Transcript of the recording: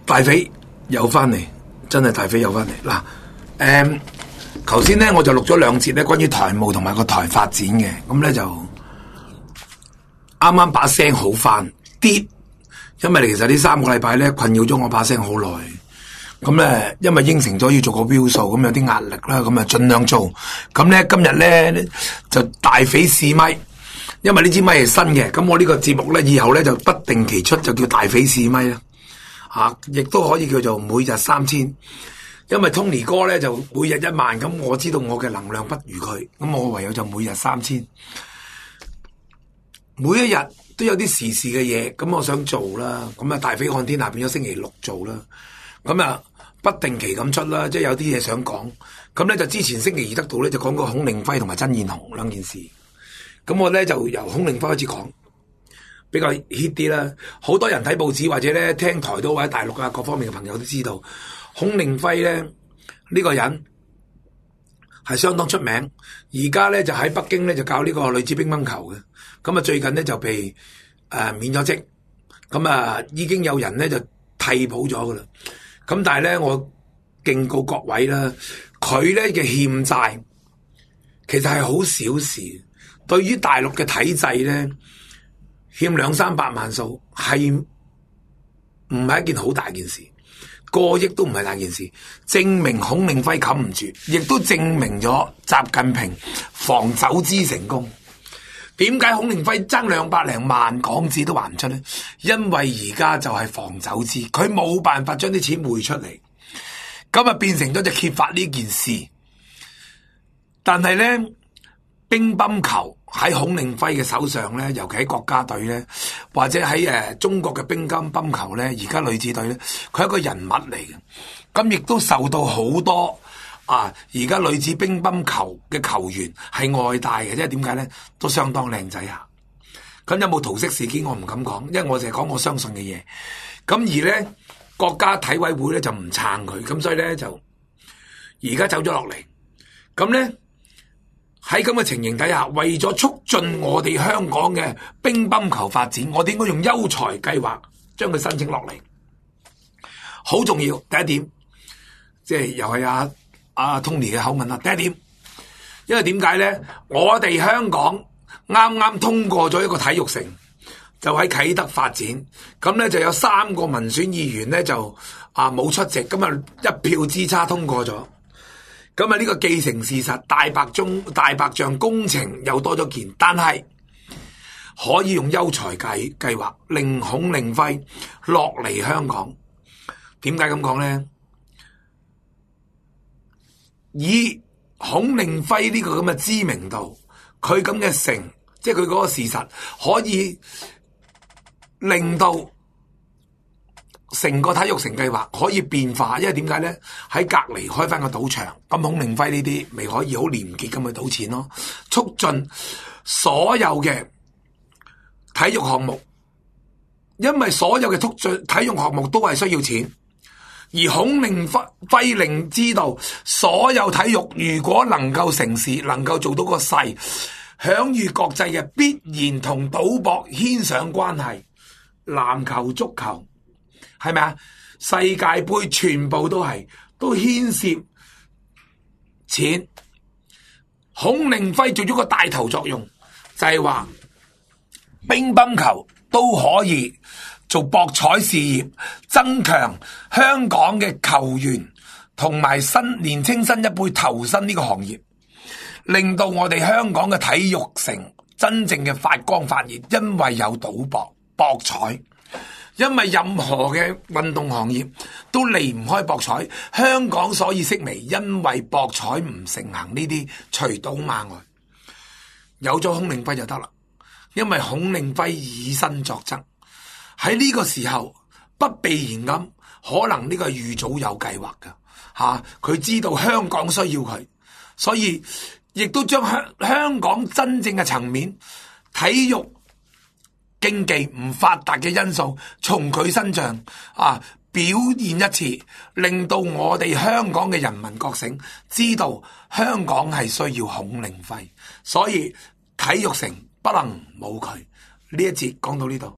大肥又翻嚟，真係大肥又翻嚟嗱。頭先咧我就錄咗2節咧關於台務同埋個台發展嘅，咁咧就啱啱把聲好翻啲，因為其實呢3個禮拜咧困擾咗我把聲好耐。咁咧因為應承咗要做個標數，咁有啲壓力啦，咁啊盡量做。咁咧今日咧就大肥試咪，因為呢支咪係新嘅，咁我呢個節目咧以後咧就不定期出，就叫大肥試咪啦。亦都可以叫做每日3000，因為 Tony 哥咧就每日1萬，咁我知道我嘅能量不如佢，咁我唯有就每日3000，每一日都有啲時事嘅嘢，咁我想做啦，咁啊大肥看天下變咗星期6做啦，咁啊不定期咁出啦，即係有啲嘢想講，咁咧就之前星期2得到咧就講過孔令輝同埋曾燕紅兩件事，咁我咧就由孔令輝開始講。比較 hit 啲啦，好多人睇報紙或者咧聽台都或者大陸啊各方面嘅朋友都知道，孔令輝咧呢個人係相當出名，而家咧就喺北京咧就教呢個女子乒乓球嘅，咁啊最近咧就被免咗職，咁啊已經有人咧就替補咗噶啦，咁但係咧我敬告各位啦，佢咧嘅欠債其實係好小事，對於大陸嘅體制咧。欠200-300萬數係唔係一件好大件事，過億都唔係大件事，證明孔令輝冚唔住，亦都證明咗習近平防走資成功。點解孔令輝爭200零萬港紙都還唔出呢？因為而家就係防走資，佢冇辦法將啲錢匯出嚟，咁啊變成咗就揭發呢件事。但係呢，乒乓球喺孔令輝嘅手上咧，尤其喺國家隊咧，或者喺中國嘅乒乓球咧，而家女子隊咧，佢係一個人物嚟嘅，咁亦都受到好多而家女子乒乓球嘅球員係愛戴嘅，即係點解咧？都相當靚仔啊！咁有冇桃色事件我唔敢講，因為我就係講我相信嘅嘢。咁而咧國家體委會咧就唔撐佢，咁所以咧就而家走咗落嚟，咁咧。喺咁嘅情形底下，為咗促進我哋香港嘅乒乓球發展，我哋應該用優才計劃將佢申請落嚟，好重要。第一點，即係又係阿 Tony 嘅口吻啦。第一點，因為點解咧？我哋香港啱啱通過咗一個體育城，就喺啟德發展，咁咧就有3個民選議員咧就冇出席，咁啊一票之差通過咗。咁啊！呢個既成事實，大白象工程又多咗件，但係可以用優才計劃令孔令輝落嚟香港。點解咁講咧？以孔令輝呢個咁嘅知名度，佢咁嘅成，即係佢嗰個事實，可以令到成個體育城計劃可以變化，因為點解咧？喺隔籬開翻個賭場，咁孔令輝呢啲咪可以好廉潔咁去賭錢咯，促進所有嘅體育項目，因為所有嘅促進體育項目都係需要錢，而孔令輝令知道所有體育如果能夠成事，能夠做到個勢，享譽國際嘅必然同賭博牽上關係，籃球、足球。係咪啊？世界盃全部都牽涉錢。孔令輝做咗個帶頭作用，就係話乒乓球都可以做博彩事業，增強香港嘅球員同埋年青新一輩投身呢個行業，令到我哋香港嘅體育城真正嘅發光發熱，因為有賭博、博彩。因為任何嘅運動行業都離唔開博彩，香港所以式微，因為博彩唔盛行呢啲隨賭馬外，有咗孔令輝就得啦。因為孔令輝以身作則，喺呢個時候不必然咁，可能呢個預早有計劃㗎，佢知道香港需要佢，所以亦都將香港真正嘅層面體育。經濟唔發達嘅因素從佢身上表現一次，令到我哋香港嘅人民覺醒，知道香港係需要孔令輝，所以體育城不能冇佢。呢一節講到呢度。